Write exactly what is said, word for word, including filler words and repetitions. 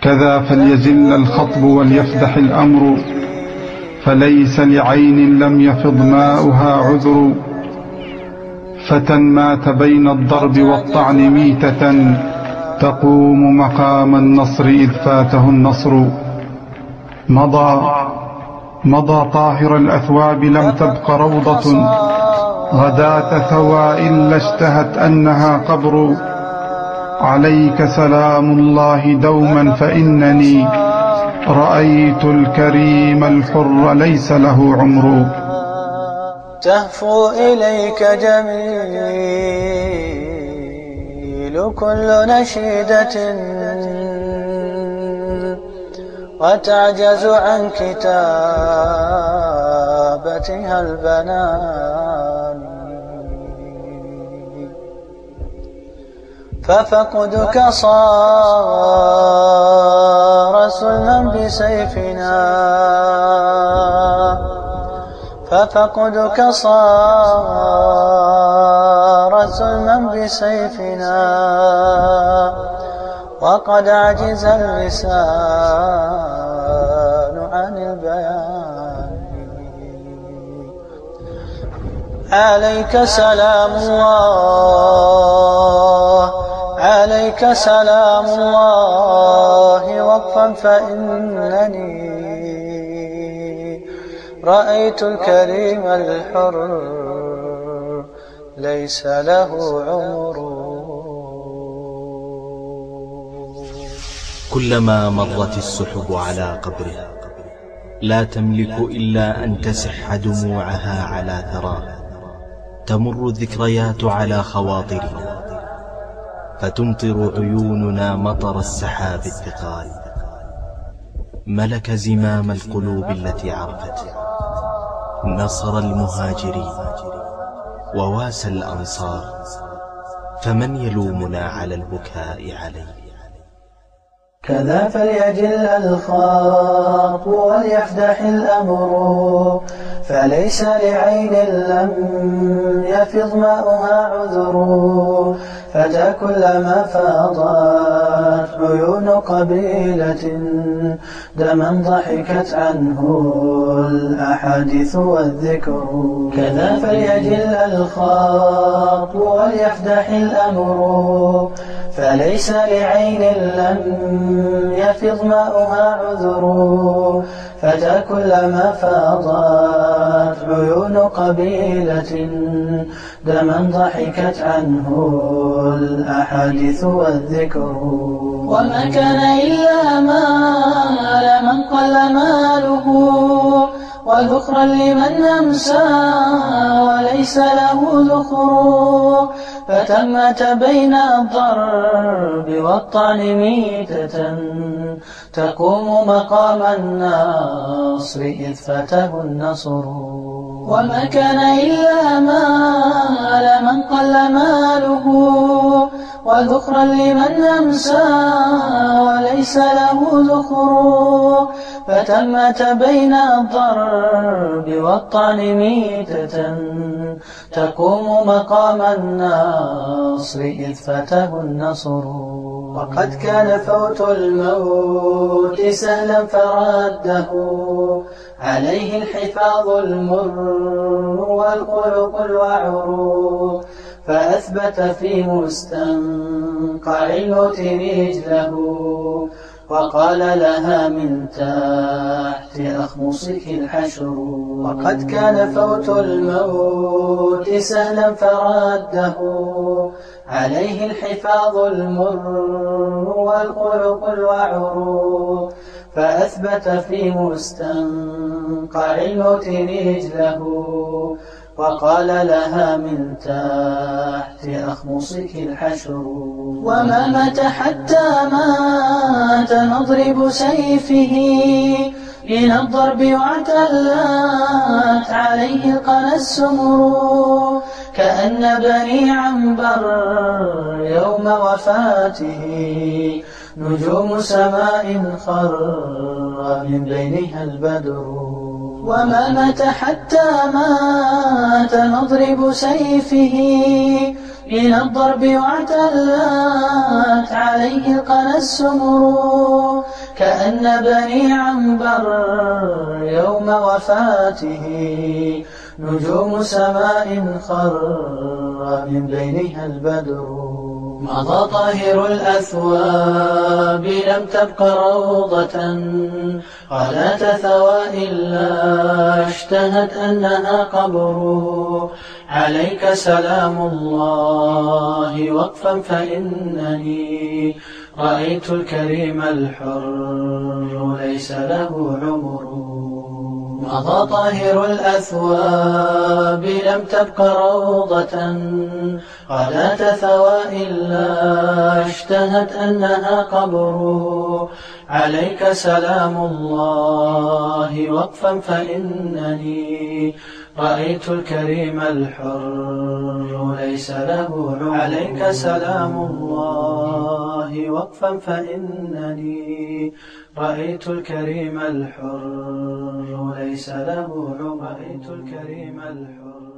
كذا فليزل الخطب وليفدح الأمر، فليس لعين لم يفض ماؤها عذر. فتى مات بين الضرب والطعن ميتة، تقوم مقام النصر إذ فاته النصر. مضى مضى طاهر الأثواب لم تبق روضة، غداة ثوى إلا اشتهت أنها قبر. عليك سلام الله دوما فإنني رأيت الكريم الحر ليس له عمر. تهفو إليك جميل كل نشيدة، وتعجز عن كتابتها البنان. ففقدك صار سلما بسيفنا، ففقدك صار سلما بسيفنا، وقد عجز اللسان عن البيان. عليك سلام الله، عليك سلام الله وقفا، فإنني رأيت الكريم الحر ليس له عمر. كلما مرت السحب على قبره لا تملك إلا أن تسح دموعها على ثراه. تمر الذكريات على خواطرنا، فتمطر عيوننا مطر السحاب الثقال. ملك زمام القلوب التي عرفته، نصر المهاجرين وواسى الأنصار، فمن يلومنا على البكاء عليه؟ كذا فليجل الخاط وليفدح الأمر، فليس لعين لم يفض ماؤها عذر. فتى كلما فاضت عيون قبيلة دما ضحكت عنه الأحاديث والذكر. كذا فليجل الخاط وليفدح الأمر، فليس لعين لم يفض ماؤها عذر. فتى كلما فاضت عيون قبيلة دما ضحكت عنه الأحاديث والذكر. وما كان إلا مال من قل ماله، وذخرا لمن أمسى وليس له ذخر. فتمت بين الضرب والطعن ميتة، تقوم مقام النصر إذ فاته النصر. وما كان إلا مال من قل ماله، وذخرا لمن أمسى وليس له ذخر. فتمت بين الضرب والطعن ميتة، تقوم مقام النصر إذ فاته النصر. وقد كان فوت الموت سهلا فرده، عليه الحفاظ المر والخلق الوعر. فأثبت في مستنقع الموت رجله، وقال لها من تحت أخمصك الحشر. وقد كان فوت الموت سهلا فرده، عليه الحفاظ المر والخلق الوعر. فأثبت في مستنقع الموت رجله، وقال لها من تحت أخمصك الحشر. وما مات حتى مات نضرب سيفه، من الضرب واعتلت عليه القنا السمر. كأن بني عنبر يوم وفاته نجوم سماء خر من بينها البدر. وما مات حتى مات نضرب سيفه، من الضرب واعتلت عليه عليه قنا السمر كأن بني عنبر يوم وفاته نجوم سماء خر من بينها البدر مضى طاهر الأثواب لم تبق روضة قالت ثوى إلا اشتهت أنها قبر عليك سلام الله وقفا فإنني رأيت الكريم الحر ليس له عمر مضى طاهر الأثواب لم تبق روضة قالت ثوى إلا اشتهت أنها قبر عليك سلام الله وقفا فإنني رأيت الكريم الحر ليس له عمر عليك سلام الله وقفا فإنني رأيت الكريم الحر ليس له عمر رأيت الكريم الحر